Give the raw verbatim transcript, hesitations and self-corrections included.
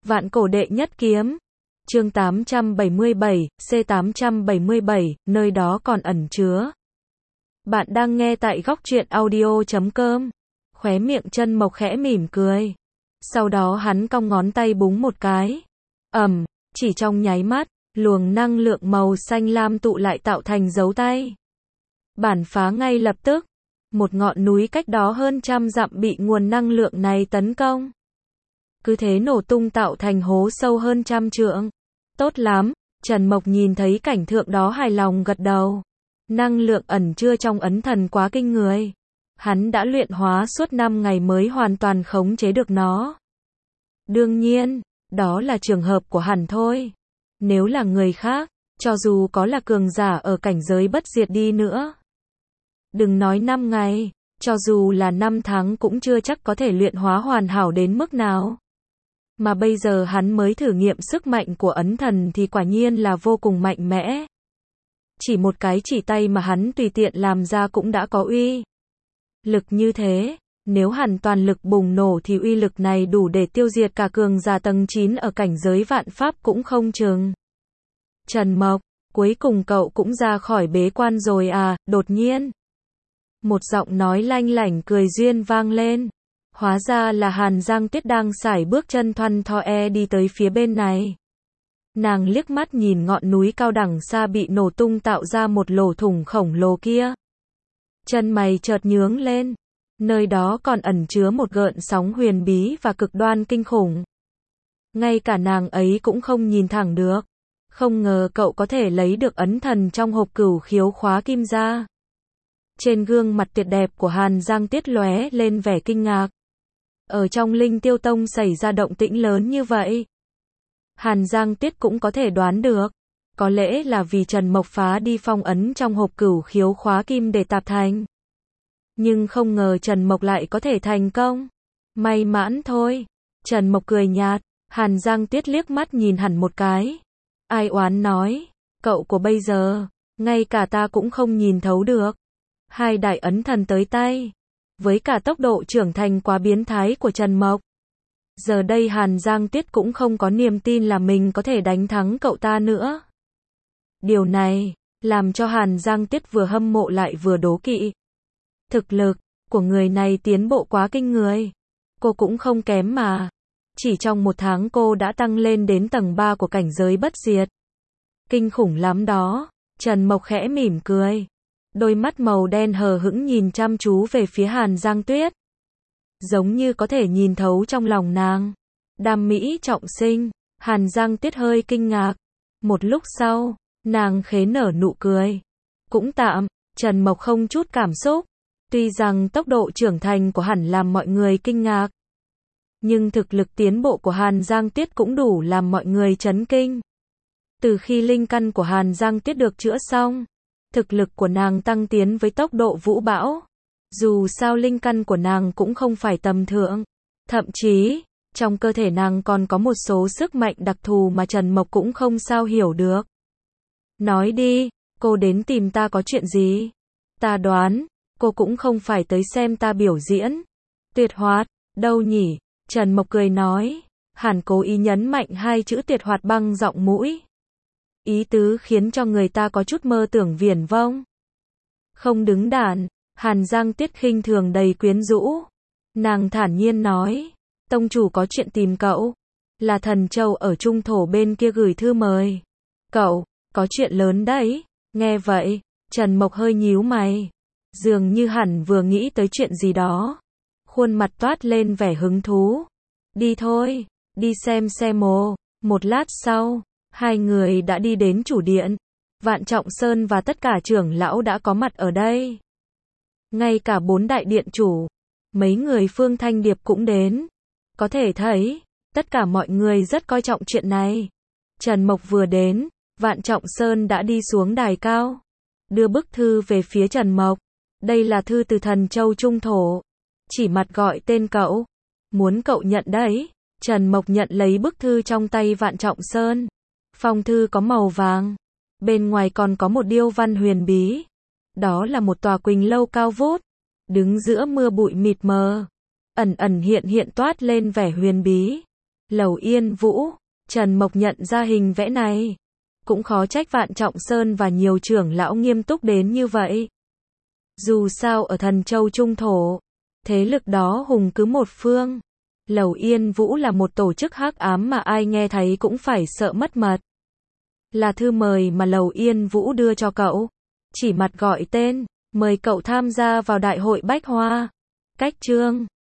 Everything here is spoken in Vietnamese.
Vạn cổ đệ nhất kiếm. Chương tám trăm bảy mươi bảy, C tám trăm bảy mươi bảy, nơi đó còn ẩn chứa. Bạn đang nghe tại góc truyện audio chấm com. Khóe miệng Trần Mộc khẽ mỉm cười. Sau đó hắn cong ngón tay búng một cái. Ầm, chỉ trong nháy mắt, luồng năng lượng màu xanh lam tụ lại tạo thành dấu tay. Bản phá ngay lập tức. Một ngọn núi cách đó hơn trăm dặm bị nguồn năng lượng này tấn công. Cứ thế nổ tung tạo thành hố sâu hơn trăm trượng. Tốt lắm, Trần Mộc nhìn thấy cảnh tượng đó hài lòng gật đầu. Năng lượng ẩn chứa trong ấn thần quá kinh người. Hắn đã luyện hóa suốt năm ngày mới hoàn toàn khống chế được nó. Đương nhiên, đó là trường hợp của hắn thôi. Nếu là người khác, cho dù có là cường giả ở cảnh giới bất diệt đi nữa. Đừng nói năm ngày, cho dù là năm tháng cũng chưa chắc có thể luyện hóa hoàn hảo đến mức nào. Mà bây giờ hắn mới thử nghiệm sức mạnh của ấn thần thì quả nhiên là vô cùng mạnh mẽ. Chỉ một cái chỉ tay mà hắn tùy tiện làm ra cũng đã có uy lực như thế. Nếu hắn toàn lực bùng nổ thì uy lực này đủ để tiêu diệt cả cường giả tầng chín ở cảnh giới vạn pháp cũng không chừng. Trần Mộc, cuối cùng cậu cũng ra khỏi bế quan rồi à, đột nhiên. Một giọng nói lanh lảnh cười duyên vang lên. Hóa ra là Hàn Giang Tuyết đang sải bước chân thoăn thoe đi tới phía bên này. Nàng liếc mắt nhìn ngọn núi cao đẳng xa bị nổ tung tạo ra một lỗ thủng khổng lồ kia. Chân mày chợt nhướng lên. Nơi đó còn ẩn chứa một gợn sóng huyền bí và cực đoan kinh khủng. Ngay cả nàng ấy cũng không nhìn thẳng được. Không ngờ cậu có thể lấy được ấn thần trong hộp cửu khiếu khóa kim ra. Trên gương mặt tuyệt đẹp của Hàn Giang Tuyết lóe lên vẻ kinh ngạc. Ở trong Linh Tiêu Tông xảy ra động tĩnh lớn như vậy. Hàn Giang Tuyết cũng có thể đoán được. Có lẽ là vì Trần Mộc phá đi phong ấn trong hộp cửu khiếu khóa kim để tạp thành. Nhưng không ngờ Trần Mộc lại có thể thành công. May mãn thôi. Trần Mộc cười nhạt. Hàn Giang Tuyết liếc mắt nhìn hẳn một cái. Ai oán nói. Cậu của bây giờ, ngay cả ta cũng không nhìn thấu được. Hai đại ấn thần tới tay. Với cả tốc độ trưởng thành quá biến thái của Trần Mộc. Giờ đây Hàn Giang Tuyết cũng không có niềm tin là mình có thể đánh thắng cậu ta nữa. Điều này, làm cho Hàn Giang Tuyết vừa hâm mộ lại vừa đố kỵ. Thực lực của người này tiến bộ quá kinh người. Cô cũng không kém mà. Chỉ trong một tháng cô đã tăng lên đến tầng ba của cảnh giới bất diệt. Kinh khủng lắm đó. Trần Mộc khẽ mỉm cười. Đôi mắt màu đen hờ hững nhìn chăm chú về phía Hàn Giang Tuyết. Giống như có thể nhìn thấu trong lòng nàng. Đam mỹ trọng sinh. Hàn Giang Tuyết hơi kinh ngạc. Một lúc sau, nàng khẽ nở nụ cười. Cũng tạm, Trần Mộc không chút cảm xúc. Tuy rằng tốc độ trưởng thành của hắn làm mọi người kinh ngạc. Nhưng thực lực tiến bộ của Hàn Giang Tuyết cũng đủ làm mọi người chấn kinh. Từ khi linh căn của Hàn Giang Tuyết được chữa xong, thực lực của nàng tăng tiến với tốc độ vũ bão. Dù sao linh căn của nàng cũng không phải tầm thường. Thậm chí, trong cơ thể nàng còn có một số sức mạnh đặc thù mà Trần Mộc cũng không sao hiểu được. Nói đi, cô đến tìm ta có chuyện gì? Ta đoán, cô cũng không phải tới xem ta biểu diễn. Tuyệt hoạt, đâu nhỉ? Trần Mộc cười nói. Hẳn cố ý nhấn mạnh hai chữ tuyệt hoạt băng giọng mũi. Ý tứ khiến cho người ta có chút mơ tưởng viển vông. Không đứng đắn. Hàn Giang Tuyết khinh thường đầy quyến rũ. Nàng thản nhiên nói. Tông chủ có chuyện tìm cậu. Là Thần Châu ở Trung Thổ bên kia gửi thư mời. Cậu, có chuyện lớn đấy. Nghe vậy, Trần Mộc hơi nhíu mày. Dường như hẳn vừa nghĩ tới chuyện gì đó. Khuôn mặt toát lên vẻ hứng thú. Đi thôi, đi xem xem ồ. Một lát sau, hai người đã đi đến chủ điện. Vạn Trọng Sơn và tất cả trưởng lão đã có mặt ở đây. Ngay cả bốn đại điện chủ, mấy người Phương Thanh Điệp cũng đến. Có thể thấy, tất cả mọi người rất coi trọng chuyện này. Trần Mộc vừa đến, Vạn Trọng Sơn đã đi xuống đài cao. Đưa bức thư về phía Trần Mộc. Đây là thư từ Thần Châu Trung Thổ. Chỉ mặt gọi tên cậu. Muốn cậu nhận đấy. Trần Mộc nhận lấy bức thư trong tay Vạn Trọng Sơn. Phong thư có màu vàng. Bên ngoài còn có một điêu văn huyền bí. Đó là một tòa quỳnh lâu cao vút. Đứng giữa mưa bụi mịt mờ. Ẩn ẩn hiện hiện toát lên vẻ huyền bí. Lầu Yên Vũ, Trần Mộc nhận ra hình vẽ này. Cũng khó trách Vạn Trọng Sơn và nhiều trưởng lão nghiêm túc đến như vậy. Dù sao ở Thần Châu Trung Thổ, thế lực đó hùng cứ một phương. Lầu Yên Vũ là một tổ chức hắc ám mà ai nghe thấy cũng phải sợ mất mật. Là thư mời mà Lầu Yên Vũ đưa cho cậu. Chỉ mặt gọi tên, mời cậu tham gia vào đại hội Bách Hoa. Cách chương